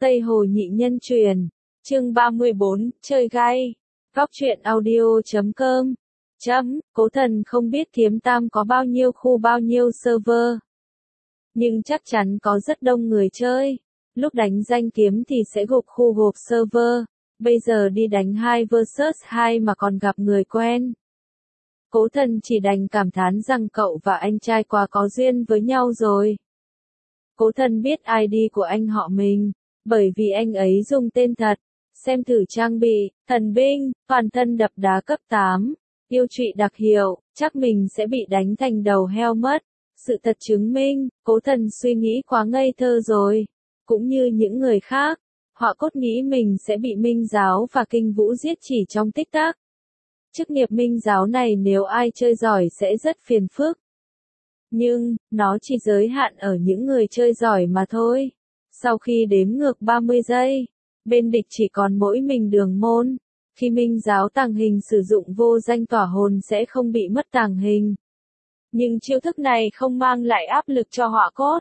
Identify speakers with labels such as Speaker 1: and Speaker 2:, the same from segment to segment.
Speaker 1: Tây Hồ Nhị Nhân Truyền, chương 34, chơi gay. Góc truyện audio.com. Cố Thần không biết Kiếm Tam có bao nhiêu khu bao nhiêu server. Nhưng chắc chắn có rất đông người chơi. Lúc đánh danh kiếm thì sẽ gộp khu gộp server. Bây giờ đi đánh 2 vs 2 mà còn gặp người quen. Cố Thần chỉ đành cảm thán rằng cậu và anh trai quá có duyên với nhau rồi. Cố Thần biết ID của anh họ mình, bởi vì anh ấy dùng tên thật. Xem thử trang bị, thần binh, toàn thân đập đá cấp 8, yêu trụy đặc hiệu, chắc mình sẽ bị đánh thành đầu heo mất. Sự thật chứng minh, Cố Thần suy nghĩ quá ngây thơ rồi. Cũng như những người khác, họ cốt nghĩ mình sẽ bị Minh Giáo và Kinh Vũ giết chỉ trong tích tắc. Chức nghiệp Minh Giáo này nếu ai chơi giỏi sẽ rất phiền phức. Nhưng, nó chỉ giới hạn ở những người chơi giỏi mà thôi. Sau khi đếm ngược 30 giây, bên địch chỉ còn mỗi mình Đường Môn. Khi Minh Giáo tàng hình sử dụng vô danh tỏa hồn sẽ không bị mất tàng hình. Nhưng chiêu thức này không mang lại áp lực cho Họa Cốt.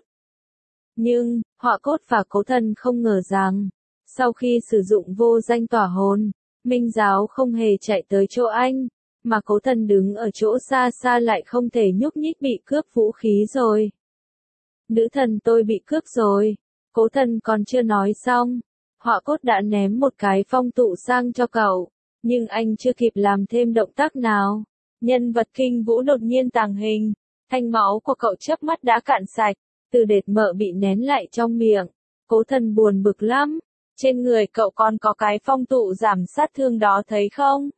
Speaker 1: Nhưng, Họa Cốt và Cố Thần không ngờ rằng, sau khi sử dụng vô danh tỏa hồn, Minh Giáo không hề chạy tới chỗ anh, mà Cố Thần đứng ở chỗ xa xa lại không thể nhúc nhích bị cướp vũ khí rồi. Nữ thần tôi bị cướp rồi. Cố Thần còn chưa nói xong, Họa Cốt đã ném một cái phong tụ sang cho cậu, nhưng anh chưa kịp làm thêm động tác nào. Nhân vật Kinh Vũ đột nhiên tàng hình, thanh máu của cậu chớp mắt đã cạn sạch, từ đệt mỡ bị nén lại trong miệng. Cố Thần buồn bực lắm, trên người cậu còn có cái phong tụ giảm sát thương đó thấy không?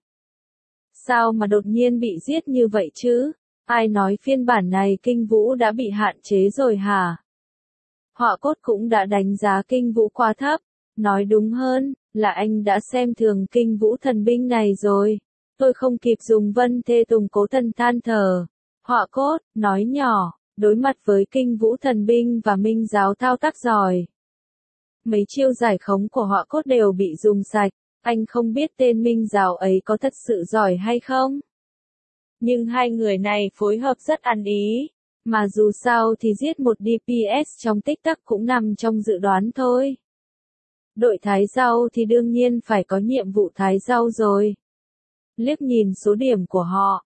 Speaker 1: Sao mà đột nhiên bị giết như vậy chứ? Ai nói phiên bản này Kinh Vũ đã bị hạn chế rồi hả? Họa Cốt cũng đã đánh giá Kinh Vũ quá thấp, nói đúng hơn, là anh đã xem thường Kinh Vũ thần binh này rồi. Tôi không kịp dùng Vân Thê Tùng. Cố Thần than thở. Họa Cốt, nói nhỏ, đối mặt với Kinh Vũ thần binh và Minh Giáo thao tác giỏi. Mấy chiêu giải khống của Họa Cốt đều bị dùng sạch, anh không biết tên Minh Giáo ấy có thật sự giỏi hay không. Nhưng hai người này phối hợp rất ăn ý, mà dù sao thì giết một DPS trong tích tắc cũng nằm trong dự đoán thôi. Đội Thái Rau thì đương nhiên phải có nhiệm vụ Thái Rau rồi. Liếc nhìn số điểm của họ,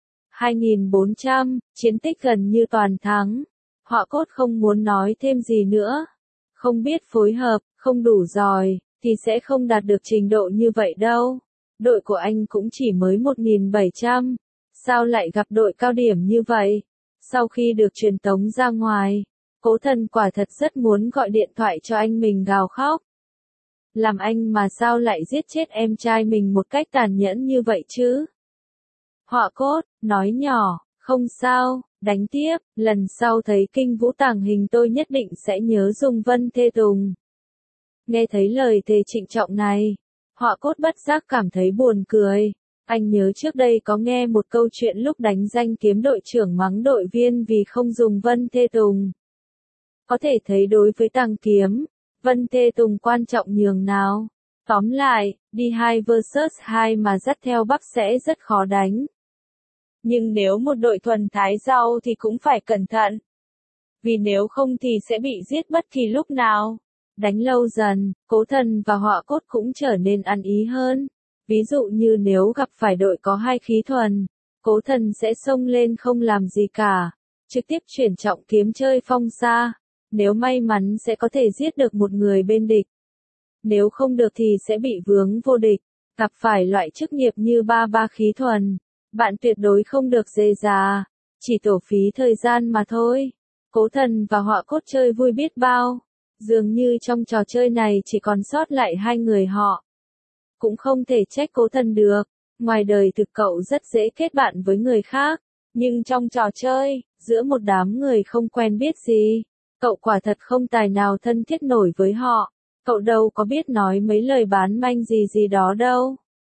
Speaker 1: 2400, chiến tích gần như toàn thắng. Họa Cốt không muốn nói thêm gì nữa. Không biết phối hợp, không đủ giỏi, thì sẽ không đạt được trình độ như vậy đâu. Đội của anh cũng chỉ mới 1700. Sao lại gặp đội cao điểm như vậy? Sau khi được truyền tống ra ngoài, Cố Thần quả thật rất muốn gọi điện thoại cho anh mình gào khóc. Làm anh mà sao lại giết chết em trai mình một cách tàn nhẫn như vậy chứ? Họa Cốt, nói nhỏ, không sao, đánh tiếp, lần sau thấy Kinh Vũ tàng hình tôi nhất định sẽ nhớ dùng Vân Thê Tùng. Nghe thấy lời thề trịnh trọng này, Họa Cốt bất giác cảm thấy buồn cười. Anh nhớ trước đây có nghe một câu chuyện lúc đánh danh kiếm đội trưởng mắng đội viên vì không dùng Vân Thê Tùng. Có thể thấy đối với tàng kiếm, Vân Thê Tùng quan trọng nhường nào. Tóm lại, đi 2 vs 2 mà dắt theo Bắc sẽ rất khó đánh. Nhưng nếu một đội thuần Thái Rau thì cũng phải cẩn thận. Vì nếu không thì sẽ bị giết bất kỳ lúc nào. Đánh lâu dần, Cố Thần và Họa Cốt cũng trở nên ăn ý hơn. Ví dụ như nếu gặp phải đội có 2 khí thuần, Cố Thần sẽ xông lên không làm gì cả, trực tiếp chuyển trọng kiếm chơi phong xa. Nếu may mắn sẽ có thể giết được một người bên địch. Nếu không được thì sẽ bị vướng vô địch. Gặp phải loại chức nghiệp như 33 khí thuần, bạn tuyệt đối không được dê già, chỉ tổ phí thời gian mà thôi. Cố Thần và Họa Cốt chơi vui biết bao. Dường như trong trò chơi này chỉ còn sót lại 2 người họ. Cũng không thể trách Cố Thần được, ngoài đời thực cậu rất dễ kết bạn với người khác, nhưng trong trò chơi, giữa một đám người không quen biết gì, cậu quả thật không tài nào thân thiết nổi với họ, cậu đâu có biết nói mấy lời bán manh gì đó đâu.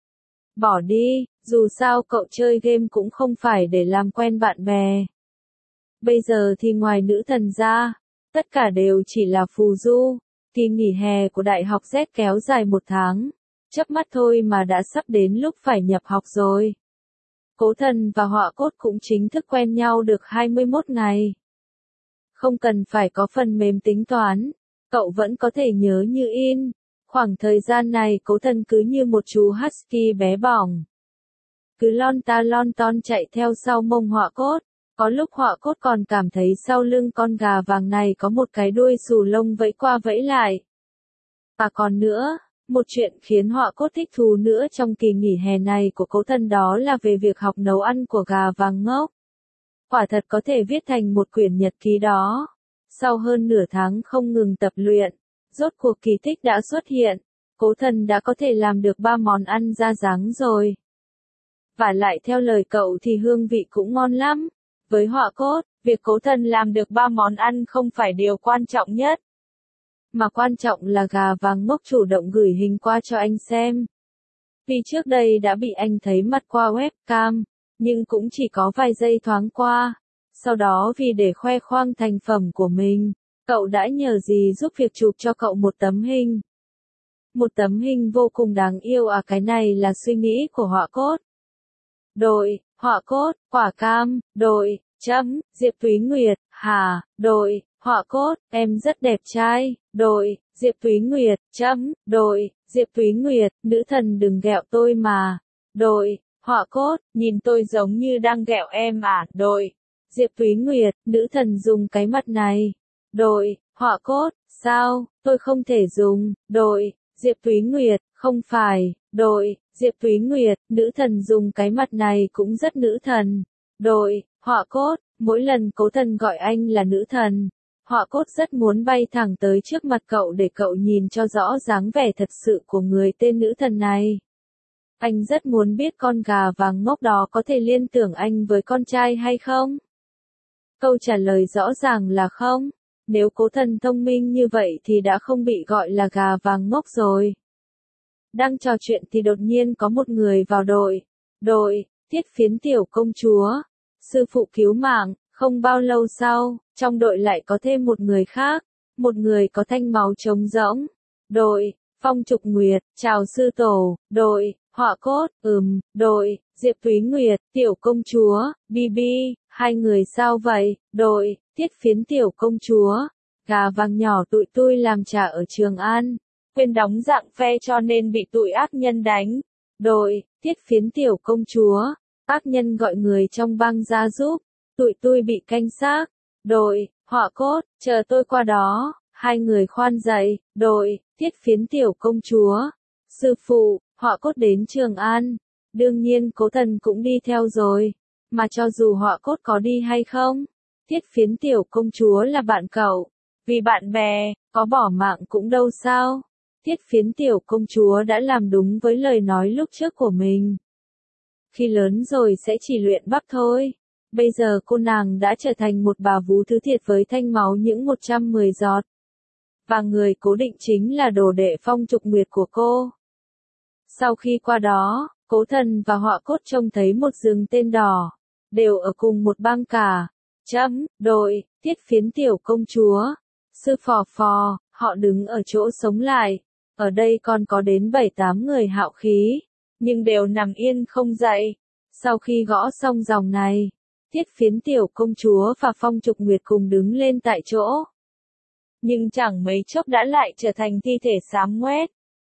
Speaker 1: Bỏ đi, dù sao cậu chơi game cũng không phải để làm quen bạn bè. Bây giờ thì ngoài nữ thần ra, tất cả đều chỉ là phù du. Kỳ nghỉ hè của Đại học Z kéo dài 1 tháng. Chớp mắt thôi mà đã sắp đến lúc phải nhập học rồi. Cố Thần và Họa Cốt cũng chính thức quen nhau được 21 ngày. Không cần phải có phần mềm tính toán, cậu vẫn có thể nhớ như in. Khoảng thời gian này Cố Thần cứ như một chú husky bé bỏng. Cứ lon ta lon ton chạy theo sau mông Họa Cốt. Có lúc Họa Cốt còn cảm thấy sau lưng con gà vàng này có một cái đuôi xù lông vẫy qua vẫy lại. Và còn nữa, một chuyện khiến Họa Cốt thích thú nữa trong kỳ nghỉ hè này của Cố Thần đó là về việc học nấu ăn của gà vàng ngốc. Quả thật có thể viết thành một quyển nhật ký đó. Sau hơn nửa tháng không ngừng tập luyện, rốt cuộc kỳ tích đã xuất hiện. Cố Thần đã có thể làm được 3 món ăn ra dáng rồi. Và lại theo lời cậu thì hương vị cũng ngon lắm. Với Họa Cốt, việc Cố Thần làm được 3 món ăn không phải điều quan trọng nhất. Mà quan trọng là gà vàng ngốc chủ động gửi hình qua cho anh xem. Vì trước đây đã bị anh thấy mặt qua webcam, nhưng cũng chỉ có vài giây thoáng qua. Sau đó vì để khoe khoang thành phẩm của mình, cậu đã nhờ dì giúp việc chụp cho cậu một tấm hình. Một tấm hình vô cùng đáng yêu cái này là suy nghĩ của Họa Cốt. Đội, Họa Cốt, quả cam, đội, Diệp Thúy Nguyệt, đội, Họa Cốt, em rất đẹp trai, đội, Diệp Thúy Nguyệt, đội, Diệp Thúy Nguyệt, nữ thần đừng ghẹo tôi mà, đội, Họa Cốt, nhìn tôi giống như đang ghẹo em đội, Diệp Thúy Nguyệt, nữ thần dùng cái mặt này, đội, Họa Cốt, sao, tôi không thể dùng, đội, Diệp Thúy Nguyệt, không phải, đội, Diệp Thúy Nguyệt, nữ thần dùng cái mặt này cũng rất nữ thần, đội, Họa Cốt, mỗi lần Cố Thần gọi anh là nữ thần, Họa Cốt rất muốn bay thẳng tới trước mặt cậu để cậu nhìn cho rõ dáng vẻ thật sự của người tên nữ thần này. Anh rất muốn biết con gà vàng ngốc đó có thể liên tưởng anh với con trai hay không? Câu trả lời rõ ràng là không. Nếu Cố Thần thông minh như vậy thì đã không bị gọi là gà vàng ngốc rồi. Đang trò chuyện thì đột nhiên có một người vào đội. Đội, Thiết Phiến tiểu công chúa. Sư phụ cứu mạng, không bao lâu sau, trong đội lại có thêm một người khác. Một người có thanh máu trống rỗng. Đội, Phong Trục Nguyệt, chào sư tổ. Đội, Họa Cốt, đội, Diệp Thúy Nguyệt, tiểu công chúa, Bibi, hai người sao vậy? Đội, Thiết Phiến tiểu công chúa. Gà vàng nhỏ tụi tôi làm trà ở Trường An. Quên đóng dạng phe cho nên bị tụi ác nhân đánh. Đội, Thiết Phiến tiểu công chúa. Ác nhân gọi người trong bang ra giúp. Tụi tôi bị canh xác. Đội, Họa Cốt, chờ tôi qua đó. Hai người khoan dậy. Đội, Thiết Phiến tiểu công chúa. Sư phụ, Họa Cốt đến Trường An. Đương nhiên Cố Thần cũng đi theo rồi. Mà cho dù Họa Cốt có đi hay không, Thiết Phiến tiểu công chúa là bạn cậu. Vì bạn bè, có bỏ mạng cũng đâu sao. Thiết Phiến tiểu công chúa đã làm đúng với lời nói lúc trước của mình. Khi lớn rồi sẽ chỉ luyện bắp thôi. Bây giờ cô nàng đã trở thành một bà vú thứ thiệt với thanh máu những 110 giọt. Và người cố định chính là đồ đệ Phong Trục Nguyệt của cô. Sau khi qua đó, Cố Thần và Họa Cốt trông thấy một rừng tên đỏ. Đều ở cùng một bang cả. Đội, Thiết Phiến tiểu công chúa. Sư phò phò, họ đứng ở chỗ sống lại. Ở đây còn có đến 7-8 người hạo khí. Nhưng đều nằm yên không dậy. Sau khi gõ xong dòng này, Thiết Phiến tiểu công chúa và Phong Trục Nguyệt cùng đứng lên tại chỗ. Nhưng chẳng mấy chốc đã lại trở thành thi thể xám ngoét.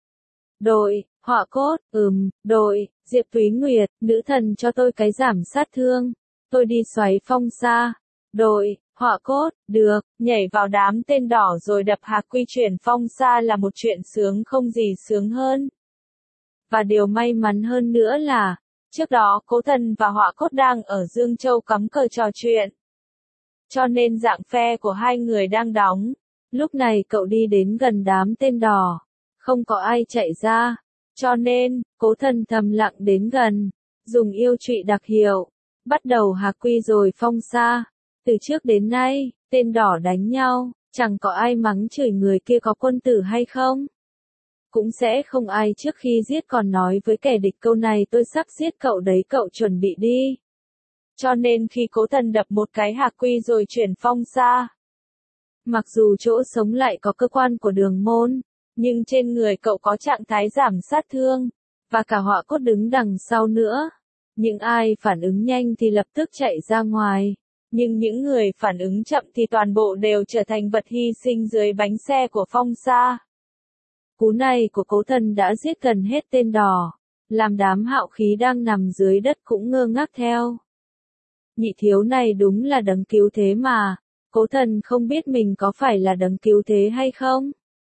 Speaker 1: Đội, Họa Cốt, đội, Diệp Thúy Nguyệt, nữ thần cho tôi cái giảm sát thương. Tôi đi xoáy phong xa. Đội, Họa Cốt, được, nhảy vào đám tên đỏ rồi đập hạc quy chuyển phong xa là một chuyện sướng không gì sướng hơn. Và điều may mắn hơn nữa là, trước đó Cố Thần và Họa Cốt đang ở Dương Châu cắm cờ trò chuyện. Cho nên dạng phe của hai người đang đóng. Lúc này cậu đi đến gần đám tên đỏ. Không có ai chạy ra. Cho nên, Cố Thần thầm lặng đến gần. Dùng yêu trụy đặc hiệu. Bắt đầu hạc quy rồi phong xa. Từ trước đến nay, tên đỏ đánh nhau. Chẳng có ai mắng chửi người kia có quân tử hay không. Cũng sẽ không ai trước khi giết còn nói với kẻ địch câu này tôi sắp giết cậu đấy cậu chuẩn bị đi. Cho nên khi Cố Thần đập một cái hạc quy rồi chuyển phong xa. Mặc dù chỗ sống lại có cơ quan của Đường Môn, nhưng trên người cậu có trạng thái giảm sát thương, và cả Họa Cốt đứng đằng sau nữa. Những ai phản ứng nhanh thì lập tức chạy ra ngoài, nhưng những người phản ứng chậm thì toàn bộ đều trở thành vật hy sinh dưới bánh xe của phong xa. Cú này của Cố Thần đã giết gần hết tên đỏ, làm đám hạo khí đang nằm dưới đất cũng ngơ ngác theo. Nhị thiếu này đúng là đấng cứu thế mà, Cố Thần không biết mình có phải là đấng cứu thế hay không.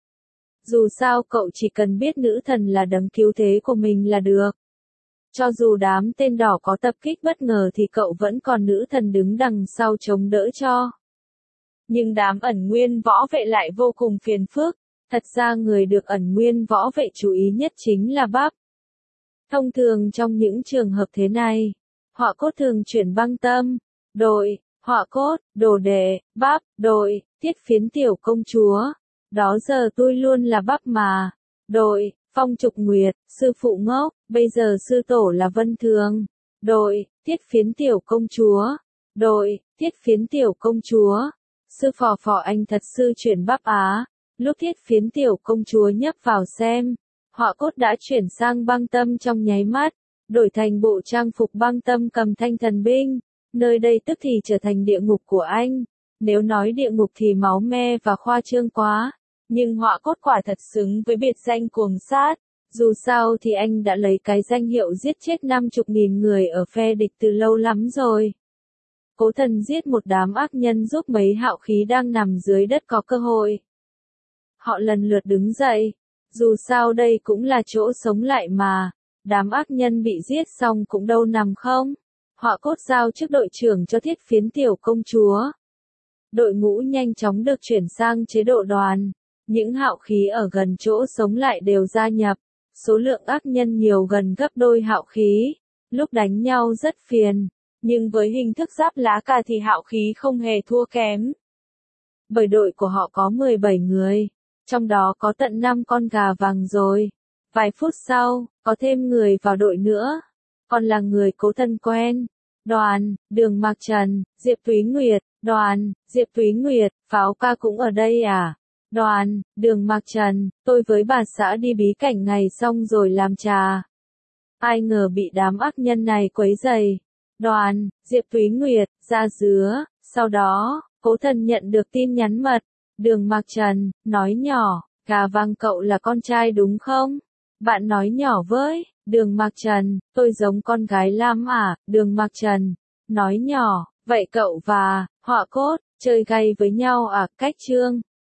Speaker 1: Dù sao cậu chỉ cần biết nữ thần là đấng cứu thế của mình là được. Cho dù đám tên đỏ có tập kích bất ngờ thì cậu vẫn còn nữ thần đứng đằng sau chống đỡ cho. Nhưng đám ẩn nguyên võ vệ lại vô cùng phiền phức, thật ra người được ẩn nguyên võ vệ chú ý nhất chính là Bắp. Thông thường trong những trường hợp thế này, Họa Cốt thường chuyển băng tâm, đội, Họa Cốt, đồ đệ, Bắp, đội, Tiết Phiến tiểu công chúa. Đó giờ tôi luôn là Bắp mà. Đội, Phong Trục Nguyệt, sư phụ ngốc, bây giờ sư tổ là Vân Thường. Đội, Tiết Phiến tiểu công chúa. Đội, Tiết Phiến tiểu công chúa. Sư phò phò anh thật sư chuyển Bắp á. Lúc Tiết Phiến tiểu công chúa nhấp vào xem, Họa Cốt đã chuyển sang băng tâm trong nháy mắt, đổi thành bộ trang phục băng tâm cầm thanh thần binh. Nơi đây tức thì trở thành địa ngục của anh. Nếu nói địa ngục thì máu me và khoa trương quá. Nhưng Họa Cốt quả thật xứng với biệt danh cuồng sát. Dù sao thì anh đã lấy cái danh hiệu giết chết 50.000 người ở phe địch từ lâu lắm rồi. Cố Thần giết một đám ác nhân giúp mấy hạo khí đang nằm dưới đất có cơ hội. Họ lần lượt đứng dậy. Dù sao đây cũng là chỗ sống lại mà. Đám ác nhân bị giết xong cũng đâu nằm không. Họa Cốt giao chức đội trưởng cho Thiết Phiến tiểu công chúa. Đội ngũ nhanh chóng được chuyển sang chế độ đoàn. Những hạo khí ở gần chỗ sống lại đều gia nhập. Số lượng ác nhân nhiều gần gấp đôi hạo khí. Lúc đánh nhau rất phiền. Nhưng với hình thức giáp lá cà thì hạo khí không hề thua kém. Bởi đội của họ có 17 người. Trong đó có tận 5 con gà vàng rồi. Vài phút sau, có thêm người vào đội nữa. Còn là người Cố Thần quen. Đoàn, Đường Mạc Trần, Diệp Túy Nguyệt. Đoàn, Diệp Túy Nguyệt, Pháo ca cũng ở đây à? Đoàn, Đường Mạc Trần, tôi với bà xã đi bí cảnh ngày xong rồi làm trà. Ai ngờ bị đám ác nhân này quấy rầy. Đoàn, Diệp Túy Nguyệt, ra dứa. Sau đó, Cố Thần nhận được tin nhắn mật. Đường Mạc Trần, nói nhỏ, gà vàng cậu là con trai đúng không? Bạn nói nhỏ với, Đường Mạc Trần, tôi giống con gái lắm à? Đường Mạc Trần, nói nhỏ, vậy cậu và Họa Cốt, chơi gay với nhau à? Cách chương